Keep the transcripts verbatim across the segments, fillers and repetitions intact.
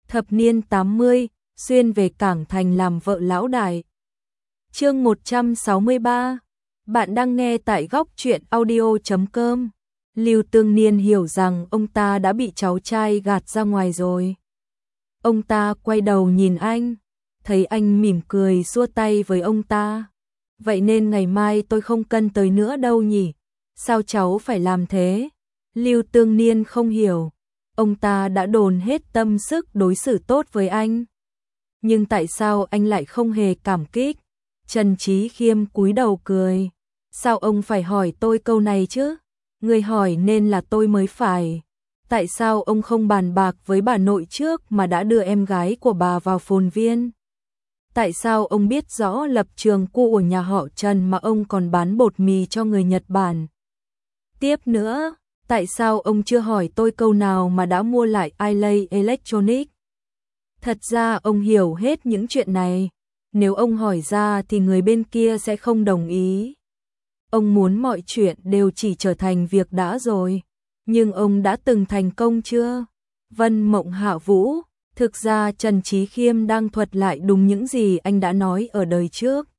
Thập niên tám mươi, xuyên về Cảng Thành làm vợ lão đại. Chương một trăm sáu mươi ba. Bạn đang nghe tại góc truyện audio chấm com. Lưu Tương Niên hiểu rằng ông ta đã bị cháu trai gạt ra ngoài rồi. Ông ta quay đầu nhìn anh, thấy anh mỉm cười xua tay với ông ta. Vậy nên ngày mai tôi không cân tới nữa đâu nhỉ? Sao cháu phải làm thế? Lưu Tương Niên không hiểu. Ông ta đã dồn hết tâm sức đối xử tốt với anh. Nhưng tại sao anh lại không hề cảm kích? Trần Chí Khiêm cúi đầu cười. Sao ông phải hỏi tôi câu này chứ? Người hỏi nên là tôi mới phải. Tại sao ông không bàn bạc với bà nội trước mà đã đưa em gái của bà vào phồn viên? Tại sao ông biết rõ lập trường của nhà họ Trần mà ông còn bán bột mì cho người Nhật Bản? Tiếp nữa, tại sao ông chưa hỏi tôi câu nào mà đã mua lại Ilay Electronics? Thật ra ông hiểu hết những chuyện này. Nếu ông hỏi ra thì người bên kia sẽ không đồng ý. Ông muốn mọi chuyện đều chỉ trở thành việc đã rồi. Nhưng ông đã từng thành công chưa? Vân Mộng Hạ Vũ. Thực ra Trần Chí Khiêm đang thuật lại đúng những gì anh đã nói ở đời trước.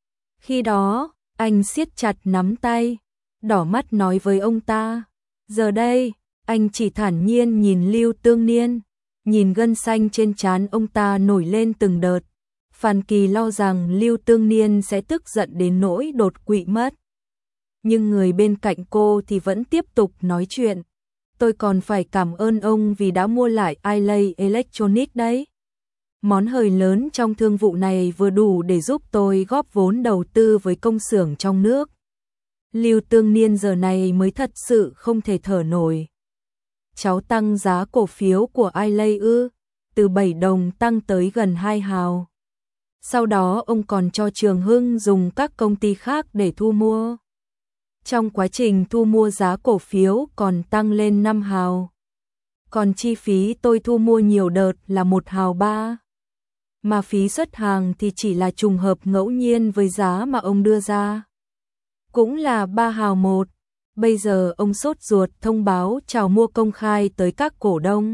Khi đó, anh siết chặt nắm tay, đỏ mắt nói với ông ta. Giờ đây, anh chỉ thản nhiên nhìn Lưu Tương Niên, nhìn gân xanh trên trán ông ta nổi lên từng đợt. Phan Kỳ lo rằng Lưu Tương Niên sẽ tức giận đến nỗi đột quỵ mất. Nhưng người bên cạnh cô thì vẫn tiếp tục nói chuyện. Tôi còn phải cảm ơn ông vì đã mua lại Ilay Electronics đấy. Món hời lớn trong thương vụ này vừa đủ để giúp tôi góp vốn đầu tư với công xưởng trong nước. Lưu Tương Niên giờ này mới thật sự không thể thở nổi. Cháu tăng giá cổ phiếu của Ilay ư? Từ bảy đồng tăng tới gần hai hào. Sau đó ông còn cho Trường Hưng dùng các công ty khác để thu mua. Trong quá trình thu mua giá cổ phiếu còn tăng lên năm hào. Còn chi phí tôi thu mua nhiều đợt là một hào ba. Mà phí xuất hàng thì chỉ là trùng hợp ngẫu nhiên với giá mà ông đưa ra. Cũng là ba hào một. Bây giờ ông sốt ruột thông báo chào mua công khai tới các cổ đông.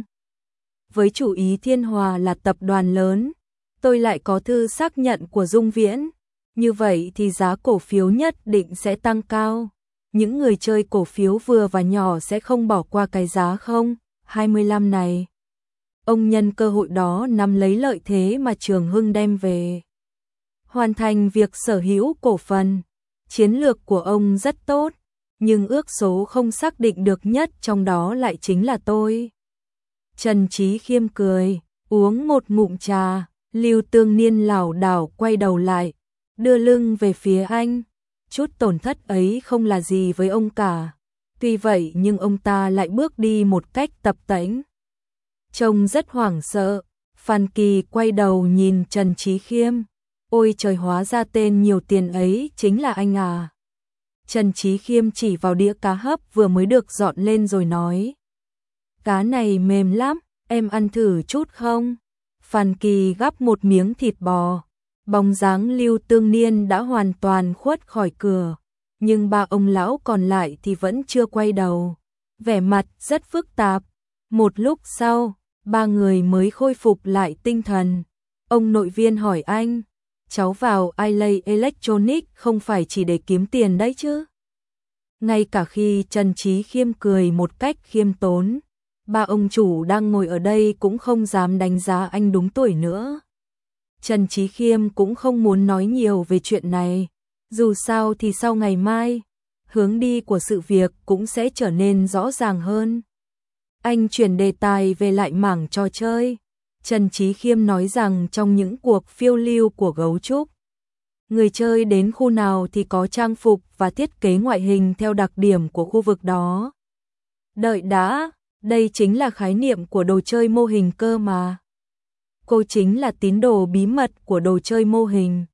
Với chủ ý Thiên Hòa là tập đoàn lớn, tôi lại có thư xác nhận của Dung Viễn. Như vậy thì giá cổ phiếu nhất định sẽ tăng cao. Những người chơi cổ phiếu vừa và nhỏ sẽ không bỏ qua cái giá không hai mươi lăm này. Ông nhân cơ hội đó nắm lấy lợi thế mà Trường Hưng đem về. Hoàn thành việc sở hữu cổ phần. Chiến lược của ông rất tốt, nhưng ước số không xác định được nhất trong đó lại chính là tôi. Trần Chí Khiêm cười, uống một ngụm trà. Lưu Tương Niên lảo đảo quay đầu lại, đưa lưng về phía anh. Chút tổn thất ấy không là gì với ông cả. Tuy vậy nhưng ông ta lại bước đi một cách tập tễnh. Trông rất hoảng sợ. Phan Kỳ quay đầu nhìn Trần Chí Khiêm. Ôi trời, hóa ra tên nhiều tiền ấy chính là anh à. Trần Chí Khiêm chỉ vào đĩa cá hấp vừa mới được dọn lên rồi nói. Cá này mềm lắm, em ăn thử chút không? Phan Kỳ gắp một miếng thịt bò. Bóng dáng Lưu Tương Niên đã hoàn toàn khuất khỏi cửa, nhưng ba ông lão còn lại thì vẫn chưa quay đầu, vẻ mặt rất phức tạp. Một lúc sau, ba người mới khôi phục lại tinh thần. Ông nội viên hỏi anh, cháu vào Ilay Electronics không phải chỉ để kiếm tiền đấy chứ? Ngay cả khi Trần Chí Khiêm cười một cách khiêm tốn, ba ông chủ đang ngồi ở đây cũng không dám đánh giá anh đúng tuổi nữa. Trần Chí Khiêm cũng không muốn nói nhiều về chuyện này. Dù sao thì sau ngày mai, hướng đi của sự việc cũng sẽ trở nên rõ ràng hơn. Anh chuyển đề tài về lại mảng trò chơi. Trần Chí Khiêm nói rằng trong những cuộc phiêu lưu của gấu trúc, người chơi đến khu nào thì có trang phục và thiết kế ngoại hình theo đặc điểm của khu vực đó. Đợi đã, đây chính là khái niệm của đồ chơi mô hình cơ mà. Cô chính là tín đồ bí mật của đồ chơi mô hình.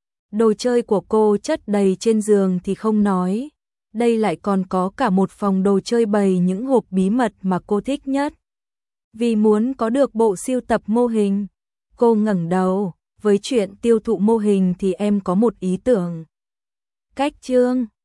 Đồ chơi của cô chất đầy trên giường thì không nói. Đây lại còn có cả một phòng đồ chơi bày những hộp bí mật mà cô thích nhất. Vì muốn có được bộ sưu tập mô hình, cô ngẩng đầu. Với chuyện tiêu thụ mô hình thì em có một ý tưởng. Cách chương